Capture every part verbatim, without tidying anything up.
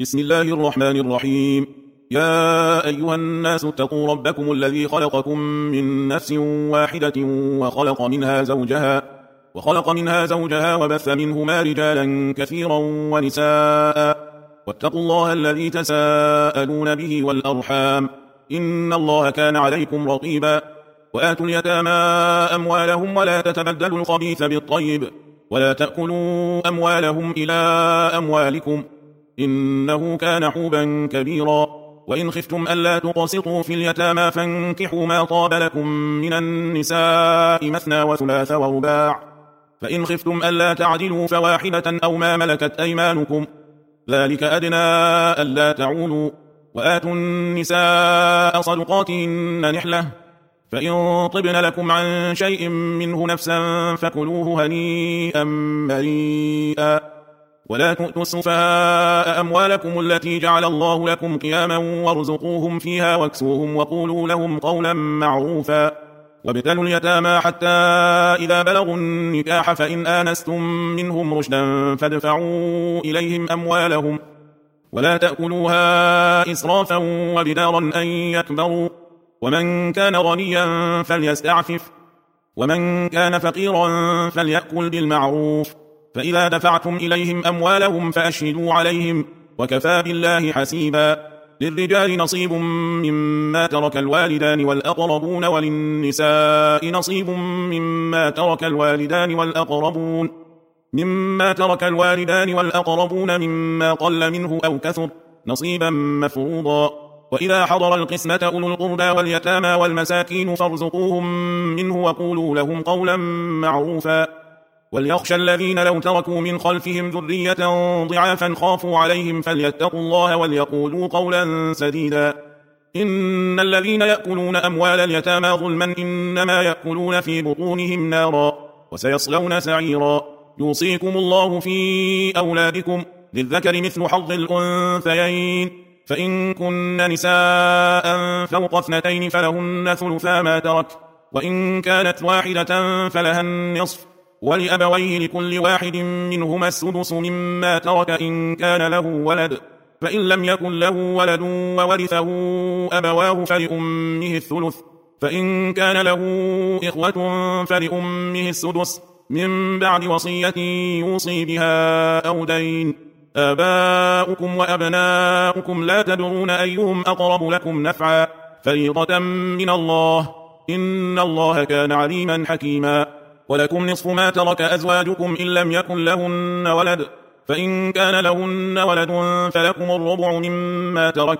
بسم الله الرحمن الرحيم. يا أيها الناس اتقوا ربكم الذي خلقكم من نفس واحدة وخلق منها زوجها وخلق منها زوجها وبث منهما رجالا كثيرا ونساء واتقوا الله الذي تساءلون به والأرحام إن الله كان عليكم رقيبا. وآتوا اليتامى أموالهم ولا تتبدلوا الخبيث بالطيب ولا تأكلوا أموالهم إلى أموالكم إنه كان حوبا كبيرا. وإن خفتم ألا تقسطوا في اليتامى فانكحوا ما طاب لكم من النساء مثنى وثلاث ورباع، فإن خفتم ألا تعدلوا فواحدة أو ما ملكت أيمانكم ذلك أدنى ألا تعولوا. وآتوا النساء صدقاتهن نحلة، فإن طبن لكم عن شيء منه نفسا فكلوه هنيئا مريئا. ولا تؤتوا السفهاء أموالكم التي جعل الله لكم قياما وارزقوهم فيها واكسوهم وقولوا لهم قولا معروفا. وابتلوا اليتامى حتى إذا بلغوا النكاح فإن آنستم منهم رشدا فادفعوا إليهم أموالهم ولا تأكلوها إسرافا وبدارا أن يكبروا. ومن كان غنيا فليستعفف ومن كان فقيرا فليأكل بالمعروف. فإذا دفعتم إليهم أموالهم فأشهدوا عليهم وكفى بالله حسيبا. للرجال نصيب مما ترك الوالدان والأقربون وللنساء نصيب مما ترك الوالدان والأقربون مما ترك الوالدان والأقربون مما قل منه أو كثر نصيبا مفروضا. وإذا حضر القسمة أولو القربى واليتامى والمساكين فارزقوهم منه وقولوا لهم قولا معروفا. وليخشى الذين لو تركوا من خلفهم ذرية ضعافا خافوا عليهم فليتقوا الله وليقولوا قولا سديدا. إن الذين يأكلون أموال اليتامى ظلما إنما يأكلون في بطونهم نارا وسيصلون سعيرا. يوصيكم الله في أولادكم للذكر مثل حظ الأنثيين، فإن كن نساء فوق اثنتين فلهن ثلثا ما ترك، وإن كانت واحدة فلها النصف، ولأبويه لكل واحد منهما السدس مما ترك إن كان له ولد، فإن لم يكن له ولد وورثه أبواه فلأمه الثلث، فإن كان له إخوة فلأمه السدس من بعد وصية يوصي بها أو دين. آباؤكم وأبناؤكم لا تدرون أيهم أقرب لكم نفعا فريضة من الله إن الله كان عليما حكيما. ولكم نصف ما ترك أزواجكم إن لم يكن لهن ولد، فإن كان لهن ولد فلكم الربع مما ترك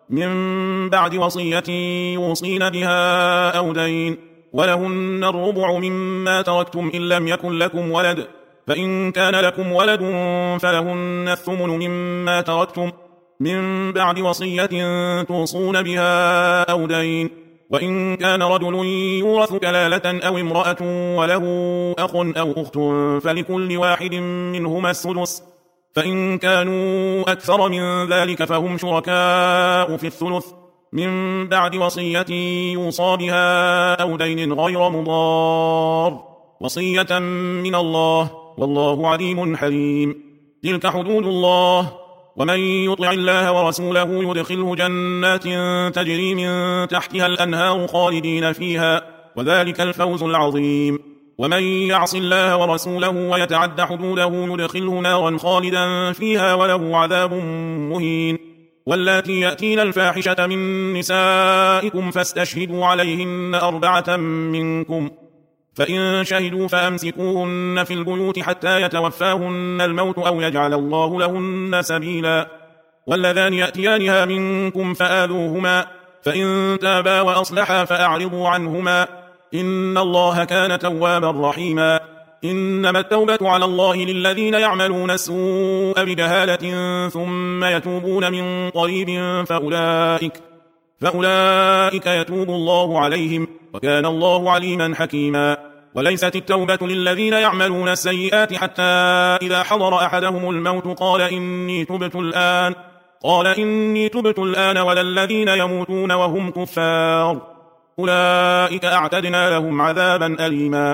من بعد وصية يوصين بها أو دين، ولهن الربع مما تركتم إن لم يكن لكم ولد، فإن كان لكم ولد فلهن الثمن مما تركتم من بعد وصية توصون بها أو دين. وإن كان رجل يورث كلالة أو امرأة وله أخ أو أخت فلكل واحد منهما السدس، فإن كانوا أكثر من ذلك فهم شركاء في الثلث من بعد وصية يوصى بها أو دين غير مضار، وصية من الله والله عليم حليم. تلك حدود الله، ومن يطع الله ورسوله يدخله جنات تجري من تحتها الأنهار خالدين فيها وذلك الفوز العظيم. ومن يعص الله ورسوله ويتعد حدوده يدخله نارا خالدا فيها وله عذاب مهين. واللاتي يأتين الفاحشة من نسائكم فاستشهدوا عليهن أربعة منكم، فإن شهدوا فأمسكوهن في البيوت حتى يتوفاهن الموت أو يجعل الله لهن سبيلا. واللذان يأتيانها منكم فآذوهما، فإن تابا وأصلحا فأعرضوا عنهما إن الله كان توابا رحيما. إنما التوبة على الله للذين يعملون السوء بجهالة ثم يتوبون من قريب فأولئك, فأولئك يتوب الله عليهم وكان الله عليما حكيما. وليست التوبة للذين يعملون السيئات حتى إذا حضر أحدهم الموت قال إني تبت الآن قال إني تبت الآن ولا الذين يموتون وهم كفار أولئك أعتدنا لهم عذابا أليما.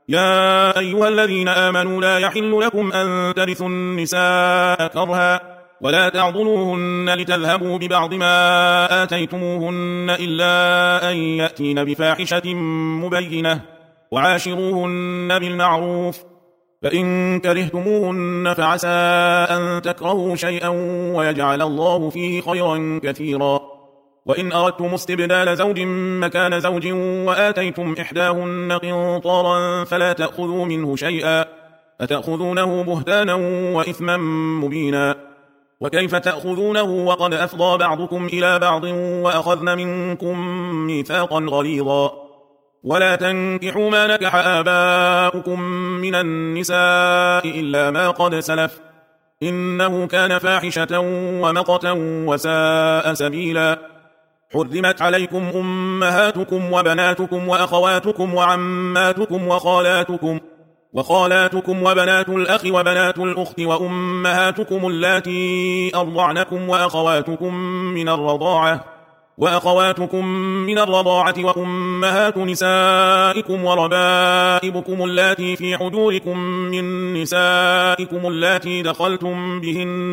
يا أيها الذين آمنوا لا يحل لكم أن ترثوا النساء كرها ولا تعضلوهن لتذهبوا ببعض ما آتيتموهن إلا أن يأتين بفاحشة مبينة وعاشروهن بالمعروف فإن كرهتموهن فعسى أن تكرهوا شيئا ويجعل الله فيه خيرا كثيرا. وإن أردتم استبدال زوج مكان زوج وآتيتم إحداهن قنطارا فلا تأخذوا منه شيئا أتأخذونه بهتانا وإثما مبينا. وكيف تأخذونه وقد أفضى بعضكم إلى بعض وأخذن منكم ميثاقا غليظا. ولا تنكحوا ما نكح آباؤكم من النساء إلا ما قد سلف إنه كان فاحشة ومقتا وساء سبيلا. حرمت عليكم أمهاتكم وبناتكم وأخواتكم وعماتكم وخالاتكم وخالاتكم وبنات الأخ وبنات الأخت وأمهاتكم اللاتي أرضعنكم وأخواتكم من الرضاعة وأخواتكم من الرضاعة وأمهات نسائكم وربائبكم اللاتي في حجوركم من نسائكم اللاتي دخلتم بهن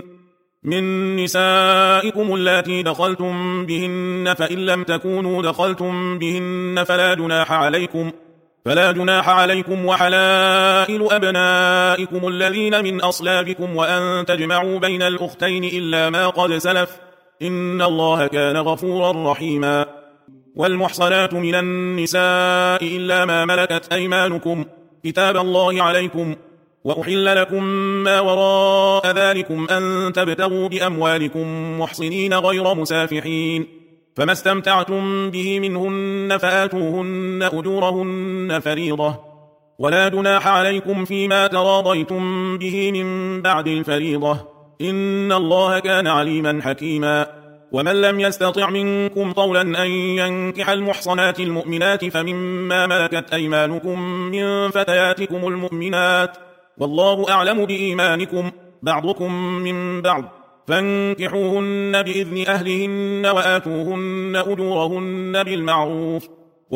من نسائكم اللاتي دخلتم بهن فإن لم تكونوا دخلتم بهن فلا جناح عليكم فلا جناح عليكم وحلائل أبنائكم الذين من أصلابكم وأن تجمعوا بين الأختين إلا ما قد سلف إن الله كان غفورا رحيما. والمحصنات من النساء إلا ما ملكت أيمانكم كتاب الله عليكم وأحل لكم ما وراء ذلكم أن تبتغوا بأموالكم محصنين غير مسافحين فما استمتعتم به منهن فآتوهن أجورهن فريضة ولا جناح عليكم فيما تراضيتم به من بعد الفريضة إن الله كان عليما حكيما. ومن لم يستطع منكم طولا أن ينكح المحصنات المؤمنات فمما ملكت أيمانكم من فتياتكم المؤمنات والله أعلم بإيمانكم بعضكم من بعض فانكحوهن بإذن أهلهن وآتوهن أجورهن بالمعروف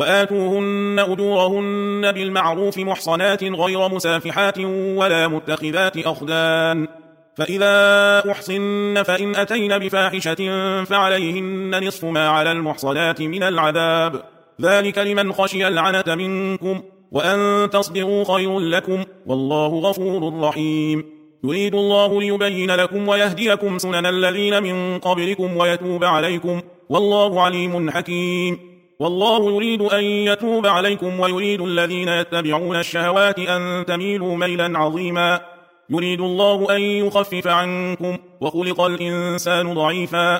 وآتوهن أجورهن بالمعروف محصنات غير مسافحات ولا متخذات أخدان فإذا أحصن فإن أتين بفاحشة فعليهن نصف ما على المحصنات من العذاب ذلك لمن خشي العنة منكم وأن تصبروا خير لكم والله غفور رحيم. يريد الله ليبين لكم ويهديكم سنن الذين من قبلكم ويتوب عليكم والله عليم حكيم. والله يريد أن يتوب عليكم ويريد الذين يتبعون الشهوات أن تميلوا ميلا عظيما. يريد الله أن يخفف عنكم وخلق الإنسان ضعيفا.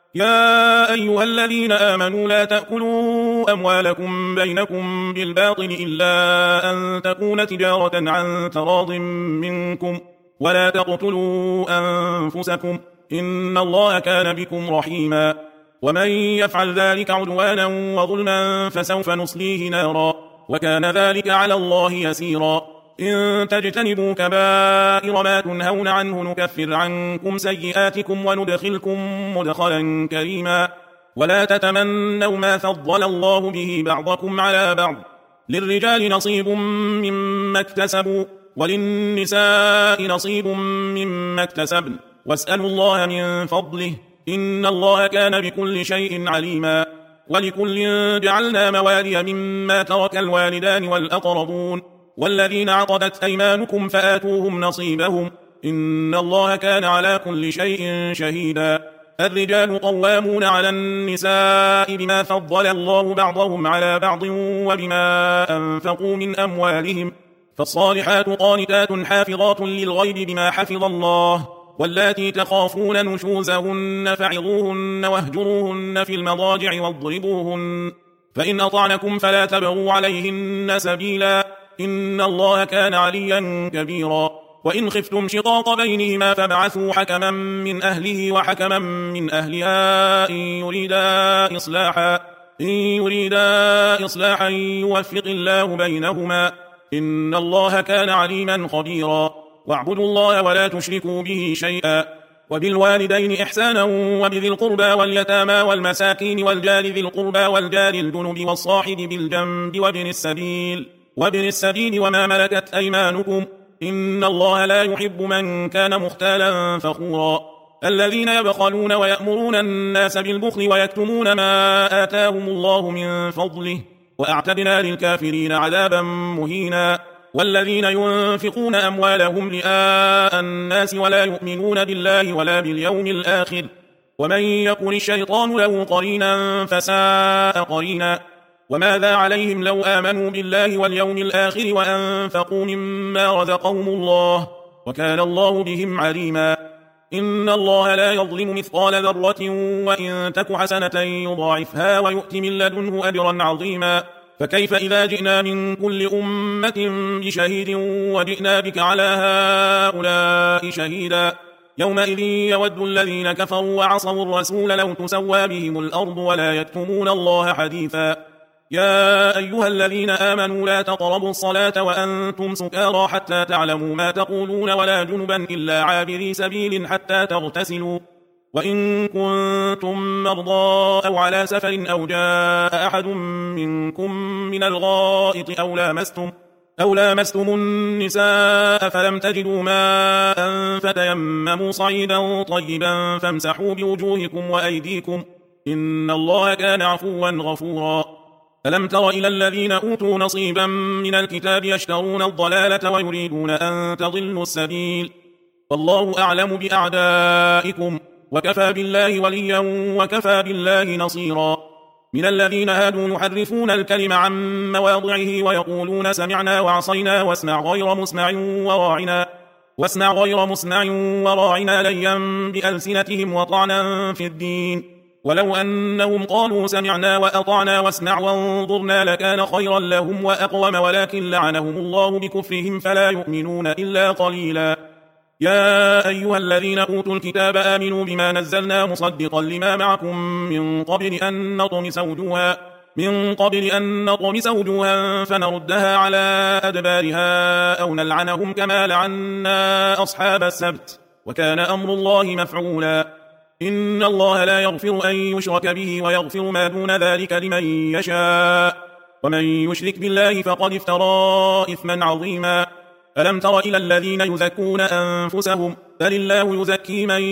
يا أيها الذين آمنوا لا تأكلوا أموالكم بينكم بالباطل إلا أن تكون تجارة عن تراض منكم ولا تقتلوا أنفسكم إن الله كان بكم رحيما. ومن يفعل ذلك عدوانا وظلما فسوف نصليه نارا وكان ذلك على الله يسيرا. إن تجتنبوا كبائر ما تنهون عنه نكفر عنكم سيئاتكم وندخلكم مدخلا كريما. ولا تتمنوا ما فضل الله به بعضكم على بعض للرجال نصيب مما اكتسبوا وللنساء نصيب مما اكتسبن واسألوا الله من فضله إن الله كان بكل شيء عليما. ولكل جعلنا موالي مما ترك الوالدان والأقربون والذين عقدت أيمانكم فآتوهم نصيبهم إن الله كان على كل شيء شهيدا. الرجال قوامون على النساء بما فضل الله بعضهم على بعض وبما أنفقوا من أموالهم فالصالحات قانتات حافظات للغيب بما حفظ الله واللاتي تخافون نشوزهن فعظوهن واهجروهن في المضاجع واضربوهن فإن أطعنكم فلا تبغوا عليهن سبيلا إن الله كان عليا كبيرا. وإن خفتم شقاق بينهما فابعثوا حكما من أهله وحكما من أهلها إن يريدا إصلاحا إن يريدا إصلاحا يوفق الله بينهما إن الله كان عليما خبيرا. واعبدوا الله ولا تشركوا به شيئا وبالوالدين إحسانا وبذي القربى واليتامى والمساكين والجار ذي القربى والجار الجنب والصاحب بالجنب وابن السبيل وابن السبيل وما ملكت أيمانكم إن الله لا يحب من كان مختالا فخورا. الذين يبخلون ويأمرون الناس بالبخل ويكتمون ما آتاهم الله من فضله وأعتدنا للكافرين عذابا مهينا. والذين ينفقون أموالهم رئاء الناس ولا يؤمنون بالله ولا باليوم الآخر ومن يكن الشيطان له قرينا فساء قرينا. وماذا عليهم لو آمنوا بالله واليوم الآخر وأنفقوا مما رزقهم الله وكان الله بهم عليما. إن الله لا يظلم مثقال ذرة وإن تك حسنة يضاعفها ويؤت من لدنه أجرا عظيما. فكيف إذا جئنا من كل أمة بشهيد وجئنا بك على هؤلاء شهيدا يومئذ يود الذين كفروا وعصوا الرسول لو تسوى بهم الأرض ولا يكتمون الله حديثا. يا أيها الذين آمنوا لا تقربوا الصلاة وأنتم سكارى حتى تعلموا ما تقولون ولا جنبا إلا عابري سبيل حتى تغتسلوا وإن كنتم مرضى أو على سفر أو جاء أحد منكم من الغائط أو لامستم أو لامستم النساء فلم تجدوا ماء فتيمموا صعيدا طيبا فامسحوا بوجوهكم وأيديكم إن الله كان عفوا غفورا. ألم تر إلى الذين أوتوا نصيبا من الكتاب يشترون الضلالة ويريدون أن تضلوا السبيل والله أعلم بأعدائكم وكفى بالله وليا وكفى بالله نصيرا. من الذين هادوا يحرفون الكلم عن مواضعه ويقولون سمعنا وعصينا واسمع غير مسمع وراعنا واسمع غير مسمع وراعنا ليا بألسنتهم وطعنا في الدين ولو أنهم قالوا سمعنا وأطعنا واسمع وانظرنا لكان خيرا لهم وأقوم ولكن لعنهم الله بكفرهم فلا يؤمنون إلا قليلا. يا أيها الذين أوتوا الكتاب آمنوا بما نزلنا مصدقا لما معكم من قبل أن نطمس وجوها من قبل أن نطمس وجوها فنردها على أدبارها أو نلعنهم كما لعنا أصحاب السبت وكان أمر الله مفعولا. إن الله لا يغفر أن يشرك به ويغفر ما دون ذلك لمن يشاء ومن يشرك بالله فقد افترى إثما عظيما. ألم تر إلى الذين يزكون أنفسهم بل الله يزكي من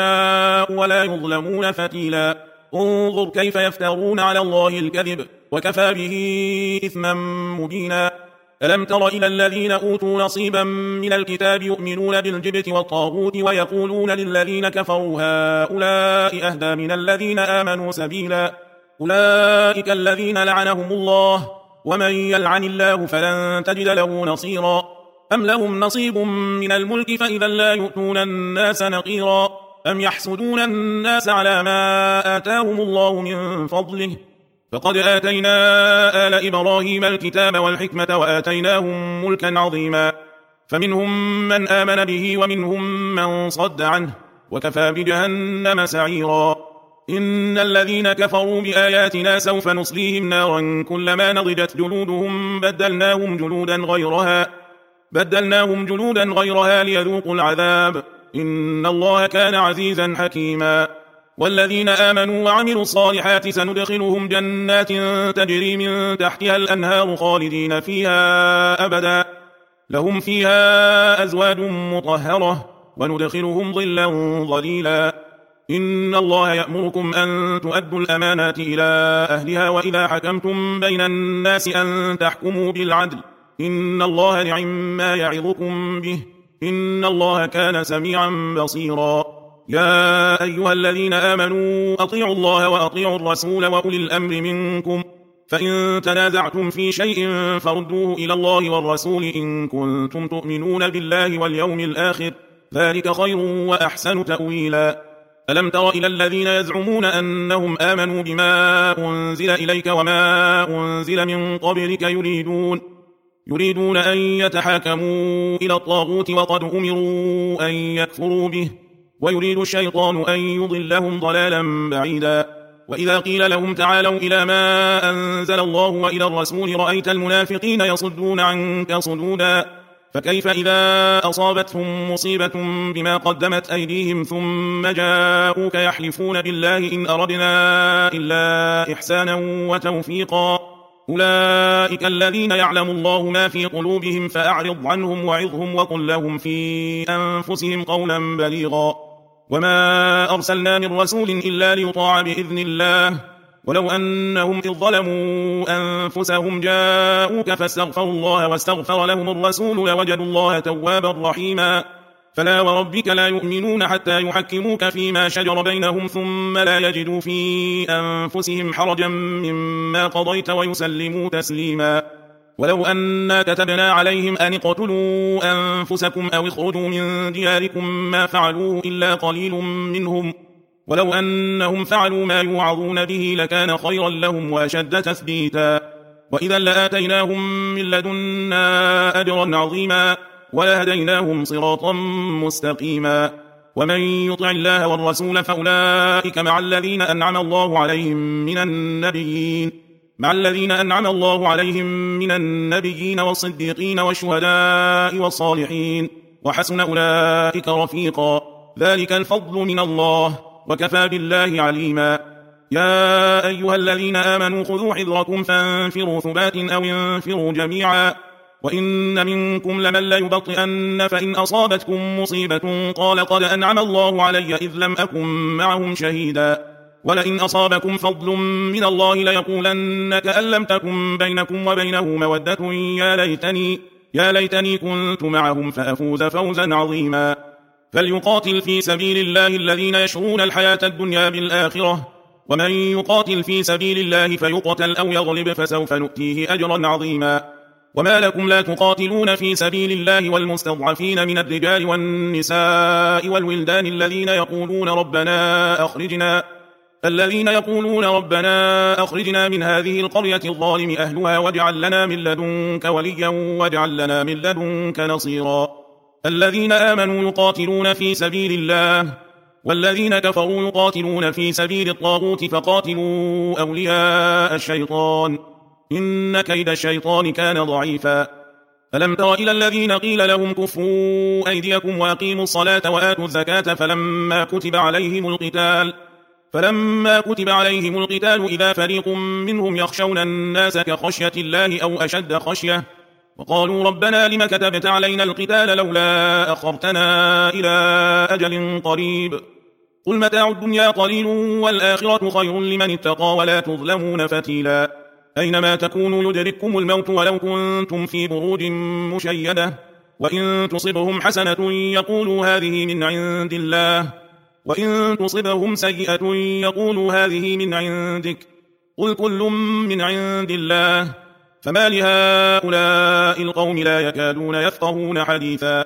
يشاء ولا يظلمون فتيلا. انظر كيف يفترون على الله الكذب وكفى به إثما مبينا. ألم تر إلى الذين أوتوا نصيبا من الكتاب يؤمنون بالجبت والطاغوت ويقولون للذين كفروا هؤلاء أهدى من الذين آمنوا سبيلا. أولئك الذين لعنهم الله ومن يلعن الله فلن تجد له نصيرا. أم لهم نصيب من الملك فإذا لا يؤتون الناس نقيرا. أم يحسدون الناس على ما آتاهم الله من فضله فقد آتينا آل إبراهيم الكتاب والحكمة وآتيناهم ملكا عظيما. فمنهم من آمن به ومنهم من صد عنه وكفى بجهنم سعيرا. إن الذين كفروا بآياتنا سوف نصليهم نارا كلما نضجت جلودهم بدلناهم جلودا غيرها بدلناهم جلودا غيرها ليذوقوا العذاب إن الله كان عزيزا حكيما. والذين آمنوا وعملوا الصالحات سندخلهم جنات تجري من تحتها الأنهار خالدين فيها أبدا لهم فيها أزواج مطهرة وندخلهم ظلا ظليلا. إن الله يأمركم أن تؤدوا الأمانات إلى أهلها وإذا حكمتم بين الناس أن تحكموا بالعدل إن الله نعم ما يعظكم به إن الله كان سميعا بصيرا. يا أيها الذين آمنوا أطيعوا الله وأطيعوا الرسول وأولي الأمر منكم فإن تنازعتم في شيء فردوه إلى الله والرسول إن كنتم تؤمنون بالله واليوم الآخر ذلك خير وأحسن تأويلا. ألم تر إلى الذين يزعمون أنهم آمنوا بما أنزل إليك وما أنزل من قبلك يريدون يريدون أن يتحاكموا إلى الطاغوت وقد أمروا أن يكفروا به ويريد الشيطان أن يضلهم ضلالا بعيدا. وإذا قيل لهم تعالوا إلى ما أنزل الله وإلى الرسول رأيت المنافقين يصدون عنك صدودا. فكيف إذا أصابتهم مصيبة بما قدمت أيديهم ثم جاءوك يحلفون بالله إن أردنا إلا إحسانا وتوفيقا. أولئك الذين يعلم الله ما في قلوبهم فأعرض عنهم وعظهم وقل لهم في أنفسهم قولا بليغا. وما أرسلنا من رسول إلا ليطاع بإذن الله ولو أنهم إذ ظلموا أنفسهم جاءوك فاستغفروا الله واستغفر لهم الرسول لوجدوا الله توابا رحيما فلا وربك لا يؤمنون حتى يحكموك فيما شجر بينهم ثم لا يجدوا في أنفسهم حرجا مما قضيت ويسلموا تسليما ولو أنا كتبنا عليهم أن اقتلوا أنفسكم أو اخرجوا من دياركم ما فعلوه إلا قليل منهم ولو أنهم فعلوا ما يوعظون به لكان خيرا لهم وأشد تثبيتا وإذا لآتيناهم من لدنا أجرا عظيما ولهديناهم صراطا مستقيما ومن يطع الله والرسول فأولئك مع الذين أنعم الله عليهم من النبيين مع الذين أنعم الله عليهم من النبيين والصديقين والشهداء والصالحين وحسن أولئك رفيقا ذلك الفضل من الله وكفى بالله عليما يا أيها الذين آمنوا خذوا حذركم فانفروا ثبات أو انفروا جميعا وإن منكم لمن ليبطئن فإن أصابتكم مصيبة قال قد أنعم الله علي إذ لم أكن معهم شهيدا ولئن أصابكم فضل من الله ليقولن كأن لم تكن بينكم وبينه مودة يا ليتني, يا ليتني كنت معهم فأفوز فوزا عظيما فليقاتل في سبيل الله الذين يشرون الحياة الدنيا بالآخرة ومن يقاتل في سبيل الله فيقتل أو يغلب فسوف نؤتيه أجرا عظيما وما لكم لا تقاتلون في سبيل الله والمستضعفين من الرجال والنساء والولدان الذين يقولون ربنا أخرجنا الذين يقولون ربنا أخرجنا من هذه القرية الظالم أهلها واجعل لنا من لدنك وليا واجعل لنا من لدنك نصيرا الذين آمنوا يقاتلون في سبيل الله والذين كفروا يقاتلون في سبيل الطاغوت فقاتلوا أولياء الشيطان إن كيد الشيطان كان ضعيفا ألم تر إلى الذين قيل لهم كفوا أيديكم وأقيموا الصلاة وآتوا الزكاة فلما كتب عليهم القتال فلما كتب عليهم القتال إذا فريق منهم يخشون الناس كخشية الله أو أشد خشية وقالوا ربنا لم كتبت علينا القتال لولا أخرتنا إلى أجل قريب قل متاع الدنيا قليل والآخرة خير لمن اتقى ولا تظلمون فتيلا أينما تكونوا يدرككم الموت ولو كنتم في بروج مشيدة وإن تصبهم حسنة يقولوا هذه من عند الله وإن تصبهم سيئة يقولوا هذه من عندك قل كل من عند الله فما لهؤلاء القوم لا يكادون يفقهون حديثا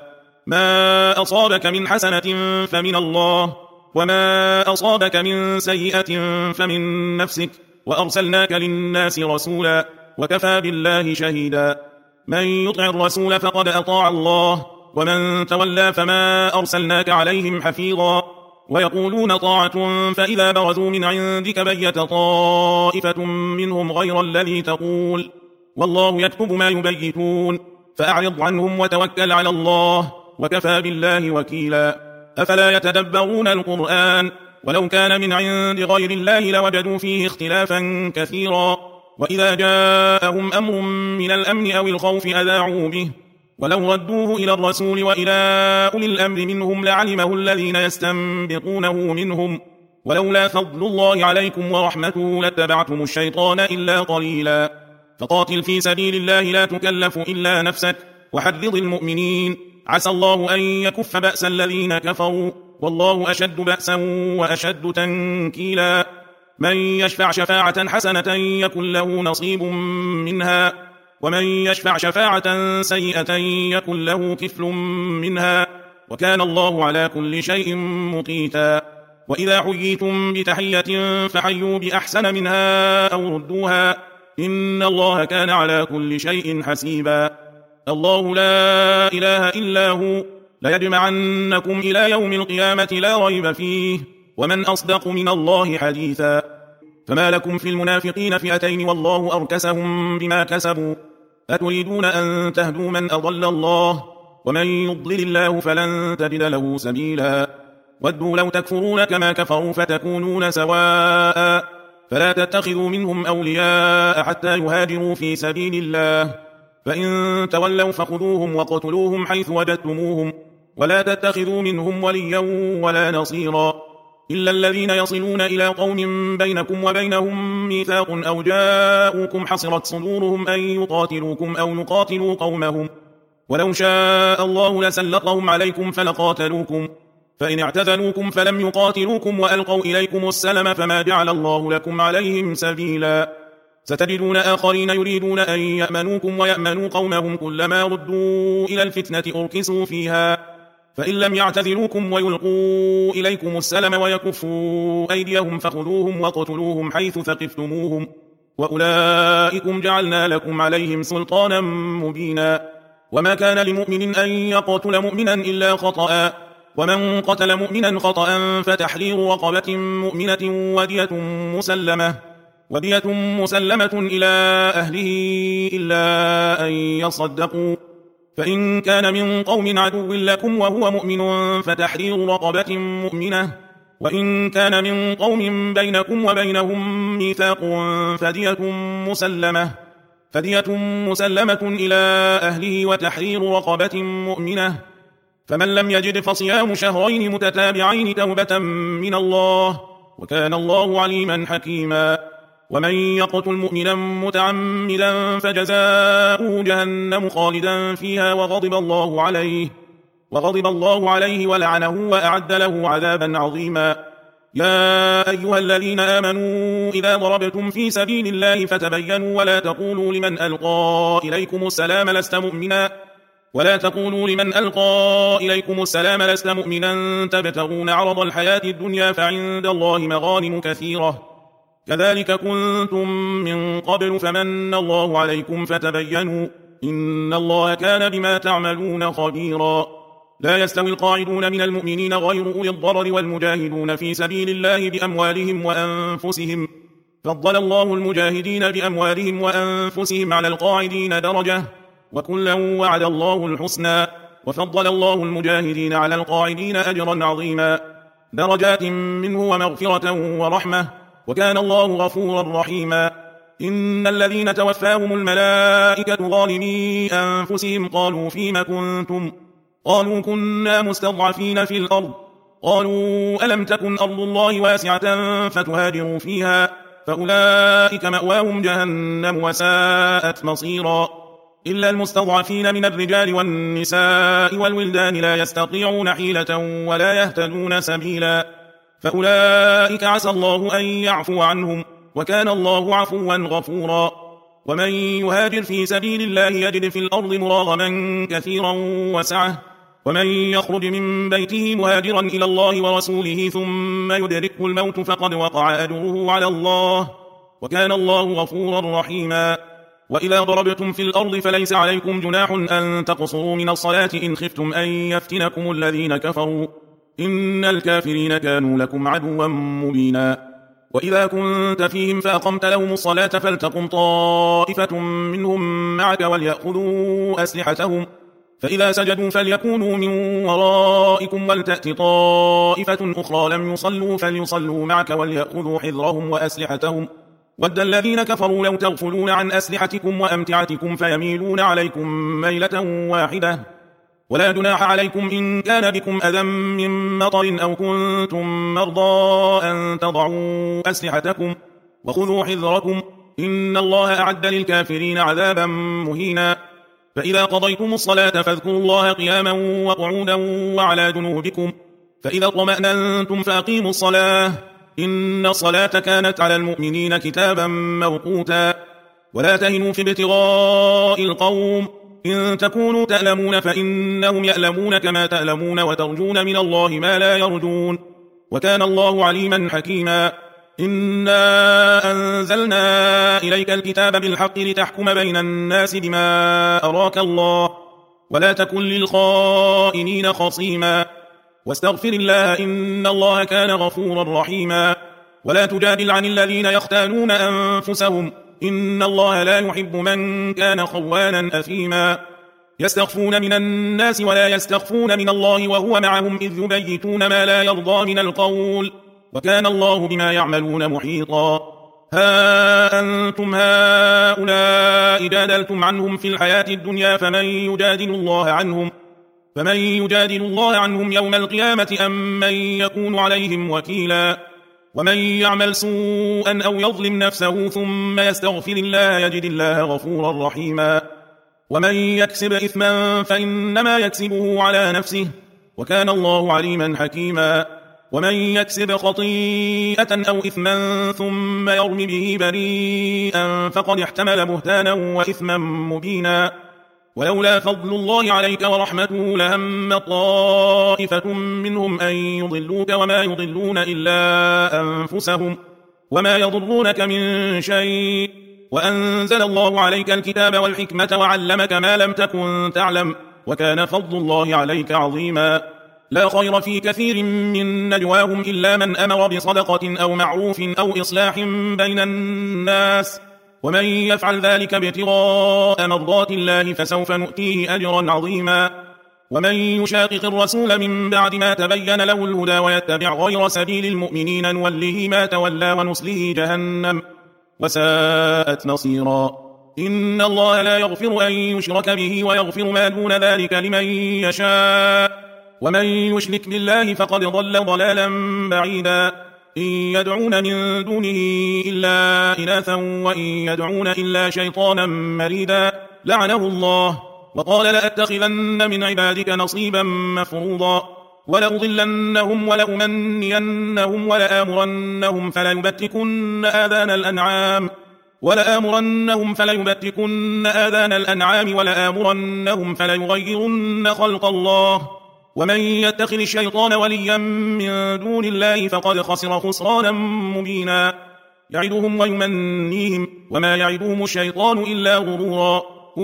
ما أصابك من حسنة فمن الله وما أصابك من سيئة فمن نفسك وأرسلناك للناس رسولا وكفى بالله شهيدا من يطع الرسول فقد أطاع الله ومن تولى فما أرسلناك عليهم حفيظا ويقولون طاعة فإذا برزوا من عندك بيت طائفة منهم غير الذي تقول والله يكتب ما يبيتون فأعرض عنهم وتوكل على الله وكفى بالله وكيلا أفلا يتدبرون القرآن ولو كان من عند غير الله لوجدوا فيه اختلافا كثيرا وإذا جاءهم أمر من الأمن أو الخوف أذاعوا به ولو ردوه إلى الرسول وإلى أولي الأمر منهم لعلمه الذين يستنبطونه منهم ولولا فضل الله عليكم ورحمته لاتبعتم الشيطان إلا قليلا فقاتل في سبيل الله لا تكلف إلا نفسك وحرض المؤمنين عسى الله أن يكف بأس الذين كفروا والله أشد بأسا وأشد تنكيلا من يشفع شفاعة حسنة يكن له نصيب منها ومن يشفع شفاعة سيئة يكن له كفل منها وكان الله على كل شيء مقيتا وإذا حييتم بتحية فحيوا بأحسن منها أو ردوها إن الله كان على كل شيء حسيبا الله لا إله إلا هو ليجمعنكم إلى يوم القيامة لا ريب فيه ومن أصدق من الله حديثا فما لكم في المنافقين فئتين والله أركسهم بما كسبوا أتريدون أن تهدوا من أضل الله ومن يضلل الله فلن تجد له سبيلا ودوا لو تكفرون كما كفروا فتكونون سواء فلا تتخذوا منهم أولياء حتى يهاجروا في سبيل الله فإن تولوا فخذوهم وقتلوهم حيث وجدتموهم ولا تتخذوا منهم وليا ولا نصيرا إلا الذين يصلون إلى قوم بينكم وبينهم ميثاق أو جاءوكم حصرت صدورهم أن يقاتلوكم أو يقاتلوا قومهم ولو شاء الله لسلطهم عليكم فلقاتلوكم فإن اعتزلوكم فلم يقاتلوكم وألقوا إليكم السلم فما جعل الله لكم عليهم سبيلا ستجدون آخرين يريدون أن يأمنوكم ويأمنوا قومهم كلما ردوا إلى الفتنة أركسوا فيها فإن لم يعتزلوكم ويلقوا إليكم السلم ويكفوا أيديهم فخذوهم وقتلوهم حيث ثقفتموهم وأولئكم جعلنا لكم عليهم سلطانا مبينا وما كان لمؤمن أن يقتل مؤمنا إلا خطأ ومن قتل مؤمنا خطأ فتحرير رقبة مؤمنة ودية مسلمة ودية مسلمة إلى أهله إلا أن يصدقوا فإن كان من قوم عدو لكم وهو مؤمن فتحرير رقبة مؤمنة وإن كان من قوم بينكم وبينهم ميثاق فدية مسلمة فدية مسلمة إلى أهله وتحرير رقبة مؤمنة فمن لم يجد فصيام شهرين متتابعين توبة من الله وكان الله عليما حكيما ومن يقتل مؤمنا متعمدا فجزاؤه جهنم خالدا فيها وغضب الله عليه وغضب الله عليه ولعنه وأعد له عذابا عظيما يا أيها الذين آمنوا إذا ضربتم في سبيل الله فتبينوا ولا تقولوا لمن ألقى إليكم السلام لست مؤمنا ولا تقولوا لمن ألقى إليكم السلام لست مؤمنا تبتغون عرض الحياة الدنيا فعند الله مغانم كثيرة كذلك كنتم من قبل فمن الله عليكم فتبينوا إن الله كان بما تعملون خبيرا لا يستوي القاعدون من المؤمنين غير أولي الضرر والمجاهدون في سبيل الله بأموالهم وأنفسهم فضل الله المجاهدين بأموالهم وأنفسهم على القاعدين درجة وكلا وعد الله الحسنى وفضل الله المجاهدين على القاعدين أجرا عظيما درجات منه ومغفرة ورحمة وكان الله غفورا رحيما إن الذين توفاهم الملائكة ظالمي أنفسهم قالوا فيما كنتم قالوا كنا مستضعفين في الأرض قالوا ألم تكن أرض الله واسعة فتهاجروا فيها فأولئك مأواهم جهنم وساءت مصيرا إلا المستضعفين من الرجال والنساء والولدان لا يستطيعون حيلة ولا يهتدون سبيلا فأولئك عسى الله أن يعفو عنهم وكان الله عفوا غفورا ومن يهاجر في سبيل الله يجد في الأرض مراغما كثيرا وسعة ومن يخرج من بيته مهاجرا إلى الله ورسوله ثم يدركه الموت فقد وقع أجره على الله وكان الله غفورا رحيما وإذا ضربتم في الأرض فليس عليكم جناح أن تقصروا من الصلاة إن خفتم أن يفتنكم الذين كفروا إن الكافرين كانوا لكم عدوا مبينا وإذا كنت فيهم فأقمت لهم الصلاة فلتقم طائفة منهم معك وليأخذوا أسلحتهم فإذا سجدوا فليكونوا من ورائكم ولتأت طائفة أخرى لم يصلوا فليصلوا معك وليأخذوا حذرهم وأسلحتهم ود الذين كفروا لو تغفلون عن أسلحتكم وأمتعتكم فيميلون عليكم ميلة واحدة ولا جناح عليكم إن كان بكم أذى من مطر أو كنتم مرضى أن تضعوا أسلحتكم وخذوا حذركم إن الله أعد للكافرين عذابا مهينا فإذا قضيتم الصلاة فاذكروا الله قياما وقعودا وعلى جنوبكم فإذا اطمأننتم فأقيموا الصلاة إن الصلاة كانت على المؤمنين كتابا موقوتا ولا تهنوا في ابتغاء القوم إن تكونوا تألمون فإنهم يألمون كما تألمون وترجون من الله ما لا يرجون وكان الله عليما حكيما إنا أنزلنا إليك الكتاب بالحق لتحكم بين الناس بما أراك الله ولا تكن للخائنين خصيما واستغفر الله إن الله كان غفورا رحيما ولا تجادل عن الذين يختانون أنفسهم إن الله لا يحب من كان خوانا أثيما يستخفون من الناس ولا يستخفون من الله وهو معهم إذ يبيتون ما لا يرضى من القول وكان الله بما يعملون محيطا ها أنتم هؤلاء جادلتم عنهم في الحياة الدنيا فمن يجادل الله عنهم فمن يجادل الله عنهم يوم القيامة أم من يكون عليهم وكيلا ومن يعمل سوءا أو يظلم نفسه ثم يستغفر الله يجد الله غفورا رحيما ومن يكسب إثما فإنما يكسبه على نفسه وكان الله عليما حكيما ومن يكسب خطيئة أو إثما ثم يرم به بريئا فقد احتمل بهتانا وإثما مبينا ولولا فضل الله عليك ورحمته لهم طائفة منهم أن يضلوك وما يضلون إلا أنفسهم وما يضرونك من شيء وأنزل الله عليك الكتاب والحكمة وعلمك ما لم تكن تعلم وكان فضل الله عليك عظيما لا خير في كثير من نجواهم إلا من أمر بصدقة أو معروف أو إصلاح بين الناس ومن يفعل ذلك ابتغاء مرضات الله فسوف نؤتيه أجرا عظيما ومن يشاقق الرسول من بعد ما تبين له الهدى ويتبع غير سبيل المؤمنين نوله ما تولى ونصله جهنم وساءت نصيرا إن الله لا يغفر أن يشرك به ويغفر ما دون ذلك لمن يشاء ومن يشرك بالله فقد ضل ضلالا بعيدا إن يدعون من دونه إلا إناثا وإن يدعون إلا شيطانا مريدا لعنه الله وقال لأتخذن من عبادك نصيبا مفروضا ولأضلنهم ولأمنينهم ولآمرنهم فليبتكن آذان الأنعام ولآمرنهم فليبتكن آذان الأنعام ولآمرنهم فليغيرن خلق الله ومن يتخذ الشيطان وليا من دون الله فقد خسر خسرانا مبينا يعدهم ويمنيهم وما يعدهم الشيطان إلا غرورا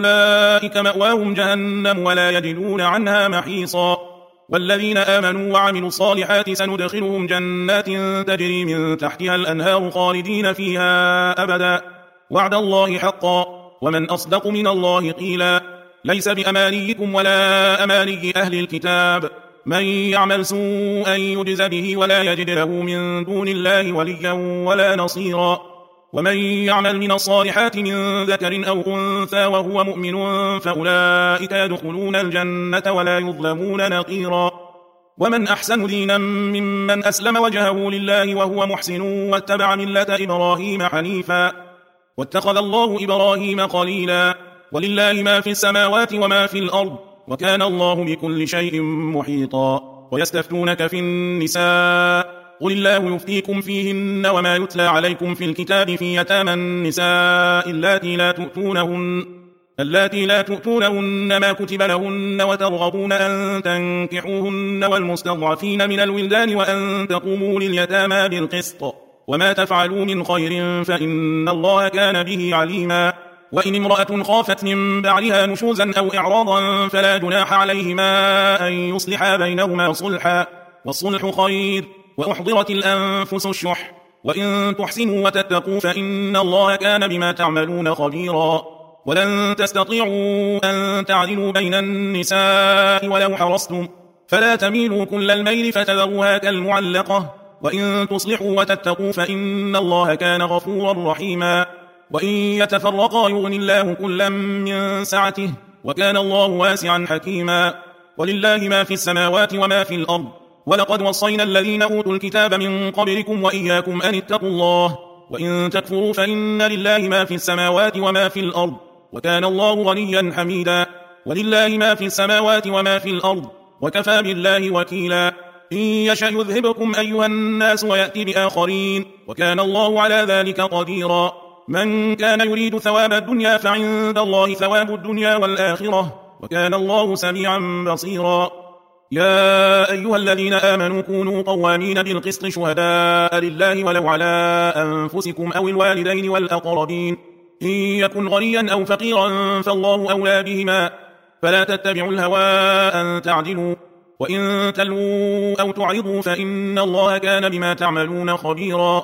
أولئك مأواهم جهنم ولا يجدون عنها محيصا والذين آمنوا وعملوا الصالحات سندخلهم جنات تجري من تحتها الأنهار خالدين فيها أبدا وعد الله حقا ومن أصدق من الله قيلا ليس بأمانيكم ولا أماني أهل الكتاب من يعمل سوءا يجز به ولا يجد له من دون الله وليا ولا نصيرا ومن يعمل من الصالحات من ذكر أو أنثى وهو مؤمن فأولئك يدخلون الجنة ولا يظلمون نقيرا ومن أحسن دينا ممن أسلم وجهه لله وهو محسن واتبع ملة إبراهيم حنيفا واتخذ الله إبراهيم خليلا ولله ما في السماوات وما في الأرض وكان الله بكل شيء محيطا ويستفتونك في النساء قل الله يفتيكم فيهن وما يتلى عليكم في الكتاب في يتامى النساء اللاتي لا تؤتونهن اللاتي لا تؤتونهن ما كتب لهن وترغبون أن تنكحوهن والمستضعفين من الولدان وأن تقوموا لليتامى بالقسط وما تفعلوا من خير فإن الله كان به عليما وإن امرأة خافت من بعلها نشوزا أو إعراضا فلا جناح عليهما أن يصلحا بينهما صلحا والصلح خير وأحضرت الأنفس الشح وإن تحسنوا وتتقوا فإن الله كان بما تعملون خبيرا ولن تستطيعوا أن تعدلوا بين النساء ولو حرصتم فلا تميلوا كل الميل فتذروها كالمعلقة وإن تصلحوا وتتقوا فإن الله كان غفورا رحيما وإن يتفرقا يغني الله كلا من سعته وكان الله واسعا حكيما ولله ما في السماوات وما في الأرض ولقد وصينا الذين أوتوا الكتاب من قبلكم وإياكم أن اتقوا الله وإن تكفروا فإن لله ما في السماوات وما في الأرض وكان الله غنيا حميدا ولله ما في السماوات وما في الأرض وكفى بالله وكيلا إن يشأ يذهبكم أيها الناس ويأتي بآخرين وكان الله على ذلك قديرا من كان يريد ثواب الدنيا فعند الله ثواب الدنيا والآخرة وكان الله سميعا بصيرا يا أيها الذين آمنوا كونوا قوامين بالقسط شهداء لله ولو على أنفسكم أو الوالدين والأقربين إن يكن غنيا أو فقيرا فالله أولى بهما فلا تتبعوا الهوى أن تعدلوا وإن تلووا أو تعرضوا فإن الله كان بما تعملون خبيرا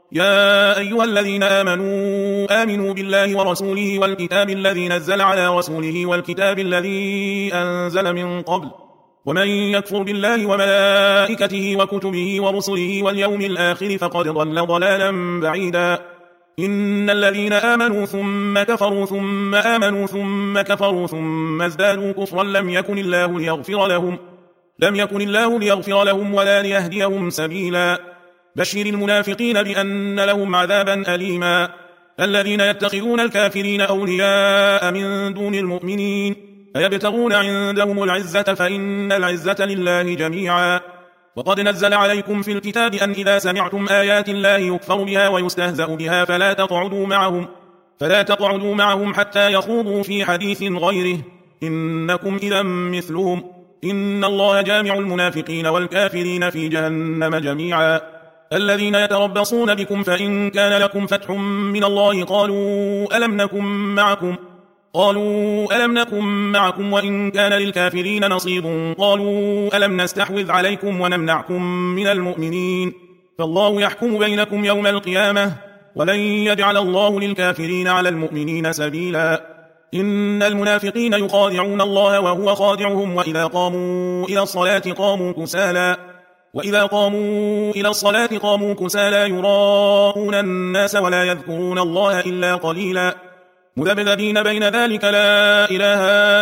يا أيها الذين آمنوا آمنوا بالله ورسوله والكتاب الذي نزل على رسوله والكتاب الذي أنزل من قبل ومن يكفر بالله وملائكته وكتبه ورسله واليوم الآخر فقد ضل ضلالا بعيدا إن الذين آمنوا ثم كفروا ثم آمنوا ثم كفروا ثم ازدادوا كفرا لم يكن الله ليغفر لهم لم يكن الله ليغفر لهم ولا ليهديهم سبيلا. بشر المنافقين بأن لهم عذابا أليما. الذين يتخذون الكافرين أولياء من دون المؤمنين أيبتغون عندهم العزة فإن العزة لله جميعا. وقد نزل عليكم في الكتاب أن إذا سمعتم آيات الله يكفر بها ويستهزأ بها فلا تقعدوا معهم فلا تقعدوا معهم حتى يخوضوا في حديث غيره إنكم إذا مثلهم إن الله جامع المنافقين والكافرين في جهنم جميعا. الذين يتربصون بكم فإن كان لكم فتح من الله قالوا ألم نكن معكم قالوا ألم نكن معكم وإن كان للكافرين نصيب قالوا ألم نستحوذ عليكم ونمنعكم من المؤمنين فالله يحكم بينكم يوم القيامة ولن يجعل الله للكافرين على المؤمنين سبيلا. إن المنافقين يخادعون الله وهو خادعهم وإذا قاموا إلى الصلاة قاموا كسالى وإذا قاموا إلى الصلاة قاموا كسالى يراءون الناس ولا يذكرون الله إلا قليلا. مذبذبين بين ذلك لا إله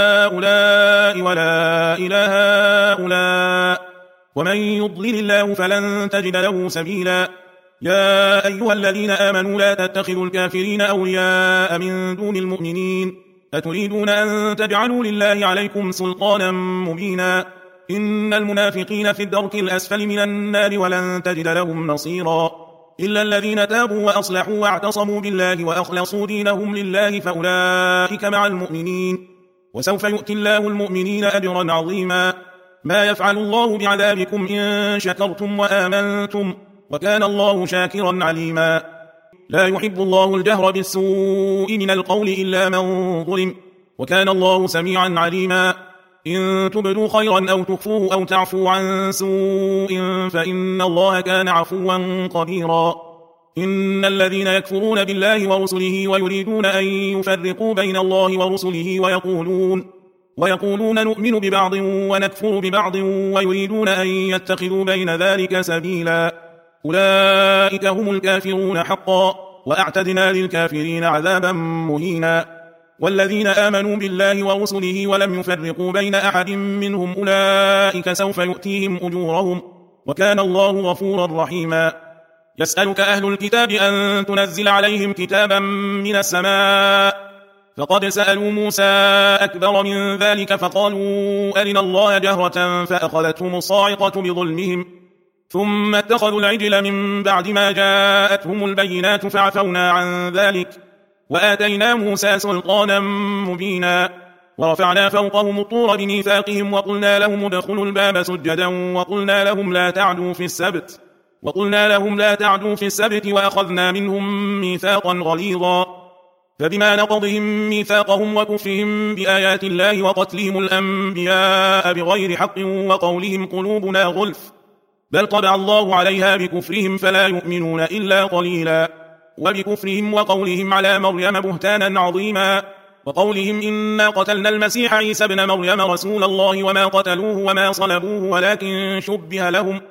هؤلاء ولا إله هؤلاء ومن يضلل الله فلن تجد له سبيلا. يا أيها الذين آمنوا لا تتخذوا الكافرين أولياء من دون المؤمنين أتريدون أن تجعلوا لله عليكم سلطانا مبينا. إن المنافقين في الدرك الأسفل من النار ولن تجد لهم نصيرا. إلا الذين تابوا وأصلحوا واعتصموا بالله وأخلصوا دينهم لله فأولئك مع المؤمنين وسوف يؤتي الله المؤمنين أجرا عظيما. ما يفعل الله بعذابكم إن شكرتم وآمنتم وكان الله شاكرا عليما. لا يحب الله الجهر بالسوء من القول إلا من ظلم وكان الله سميعا عليما. إن تبدوا خيرا أو تخفوه أو تعفوا عن سوء فإن الله كان عفوا قديرا. إن الذين يكفرون بالله ورسله ويريدون أن يفرقوا بين الله ورسله ويقولون ويقولون نؤمن ببعض ونكفر ببعض ويريدون أن يتخذوا بين ذلك سبيلا أولئك هم الكافرون حقا وأعتدنا للكافرين عذابا مهينا. والذين آمنوا بالله ورسله ولم يفرقوا بين أحد منهم أولئك سوف يؤتيهم أجورهم وكان الله غفورا رحيما. يسألك أهل الكتاب أن تنزل عليهم كتابا من السماء فقد سألوا موسى أكبر من ذلك فقالوا أرنا الله جهرة فأخذتهم الصاعقة بظلمهم ثم اتخذوا العجل من بعد ما جاءتهم البينات فعفونا عن ذلك وآتينا موسى سلطانا مبينا. ورفعنا فوقهم الطور بميثاقهم وقلنا لهم ادخلوا الباب سجدا وقلنا لهم لا تعدوا في السبت وقلنا لهم لا تعدوا في السبت وأخذنا منهم ميثاقا غليظا. فبما نقضهم ميثاقهم وكفرهم بآيات الله وقتلهم الأنبياء بغير حق وقولهم قلوبنا غلف بل طبع الله عليها بكفرهم فلا يؤمنون إلا قليلا. وبكفرهم وقولهم على مريم بهتانا عظيما وقولهم إنا قتلنا المسيح عيسى ابن مريم رسول الله وما قتلوه وما صلبوه ولكن شبه لهم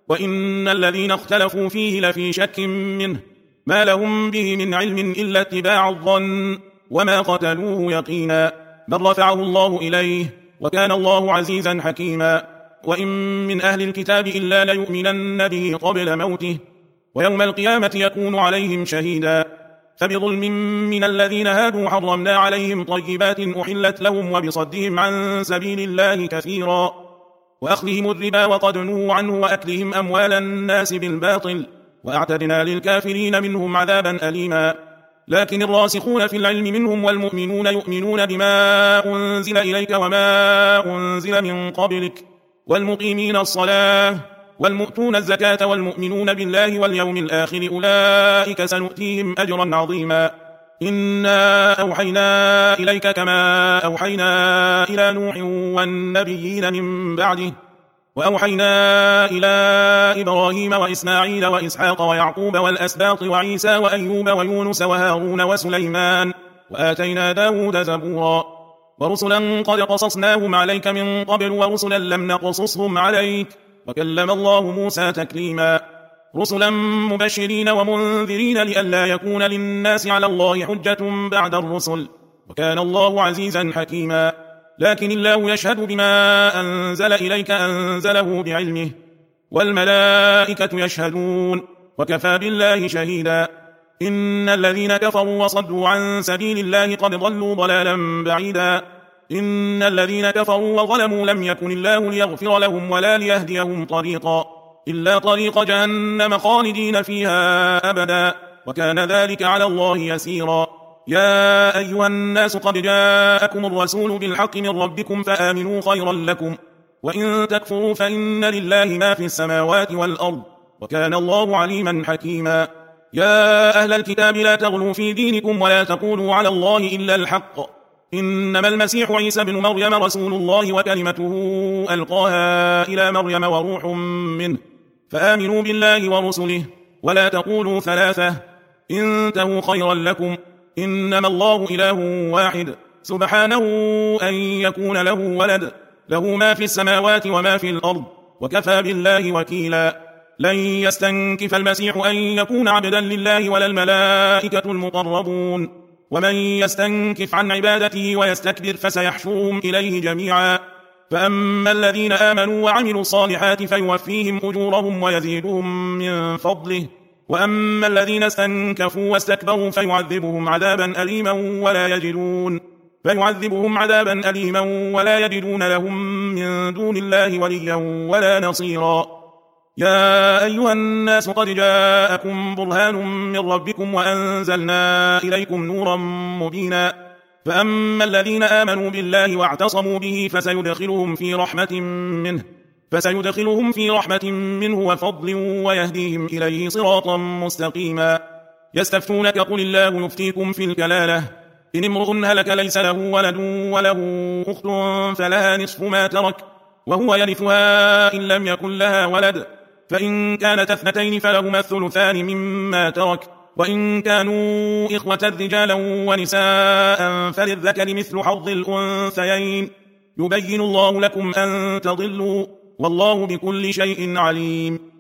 وإن الذين اختلفوا فيه لفي شك منه ما لهم به من علم إلا اتباع الظن وما قتلوه يقينا بل رفعه الله إليه وكان الله عزيزا حكيما. وإن من أهل الكتاب إلا ليؤمنن به قبل موته ويوم القيامة يكون عليهم شهيدا. فبظلم من الذين هادوا حرمنا عليهم طيبات أحلت لهم وبصدهم عن سبيل الله كثيرا وأخذهم الربا وقد نهوا عنه وأكلهم أموال الناس بالباطل وأعتدنا للكافرين منهم عذابا أليما. لكن الراسخون في العلم منهم والمؤمنون يؤمنون بما أنزل إليك وما أنزل من قبلك والمقيمين الصلاة والمؤتون الزكاة والمؤمنون بالله واليوم الآخر أولئك سنؤتيهم أجرا عظيما. إنا أوحينا إليك كما أوحينا إلى نوح والنبيين من بعده وأوحينا إلى إبراهيم وإسماعيل وإسحاق ويعقوب والأسباط وعيسى وأيوب ويونس وهارون وسليمان وآتينا داود زبورا. ورسلا قد قصصناهم عليك من قبل ورسلا لم نقصصهم عليك وكلم الله موسى تكليما. رسلا مبشرين ومنذرين لئلا يكون للناس على الله حجة بعد الرسل، وكان الله عزيزا حكيما. لكن الله يشهد بما أنزل إليك أنزله بعلمه، والملائكة يشهدون، وكفى بالله شهيدا. إن الذين كفروا وصدوا عن سبيل الله قد ضلوا ضلالا بعيدا. إن الذين كفروا وظلموا لم يكن الله ليغفر لهم ولا ليهديهم طريقا إلا طريق جهنم خالدين فيها أبدا، وكان ذلك على الله يسيرا. يا أيها الناس قد جاءكم الرسول بالحق من ربكم فآمنوا خيرا لكم، وإن تكفروا فإن لله ما في السماوات والأرض، وكان الله عليما حكيما. يا أهل الكتاب لا تغلوا في دينكم ولا تقولوا على الله إلا الحق، إنما المسيح عيسى بن مريم رسول الله وكلمته ألقاها إلى مريم وروح منه، فآمنوا بالله ورسله ولا تقولوا ثلاثة، انتهوا خيرا لكم، إنما الله إله واحد سبحانه أن يكون له ولد، له ما في السماوات وما في الأرض، وكفى بالله وكيلا. لن يستنكف المسيح أن يكون عبدا لله ولا الملائكة المقربون، ومن يستنكف عن عبادته ويستكبر فسيحشرهم إليه جميعا. فأما الذين آمنوا وعملوا الصالحات فيوفيهم أجورهم ويزيدهم من فضله، وأما الذين استنكفوا واستكبروا فيعذبهم عذابا أليما ولا يجدون فيعذبهم عذابا أليما ولا يجدون لهم من دون الله وليا ولا نصيرا. يا أيها الناس قد جاءكم برهان من ربكم وأنزلنا إليكم نورا مبينا. فأما الذين آمنوا بالله واعتصموا به فسيدخلهم في رحمة منه فسيدخلهم في رحمة منه وفضل ويهديهم إليه صراطا مستقيما. يستفتونك قل الله يفتيكم في الكلالة، إن امرؤ هلك ليس له ولد وله أخت فلها نصف ما ترك وهو يرثها إن لم يكن لها ولد، فإن كانت اثنتين فلهما الثلثان مما ترك، وإن كانوا إخوة رجالا ونساء فللذكر مثل حظ الأنثيين، يبين الله لكم أن تضلوا، والله بكل شيء عليم.